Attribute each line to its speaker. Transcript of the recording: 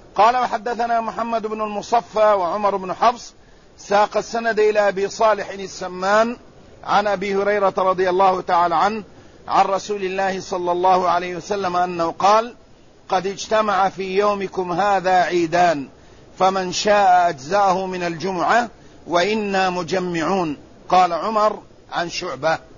Speaker 1: قال وحدثنا محمد بن المصفى وعمر بن حفص ساق السند إلى أبي صالح السمان عن أبي هريرة رضي الله تعالى عنه عن رسول الله صلى الله عليه وسلم أنه قال: قد اجتمع في يومكم هذا عيدان، فمن شاء أجزأه من الجمعة وإنا مجمعون. قال عمر عن شعبة.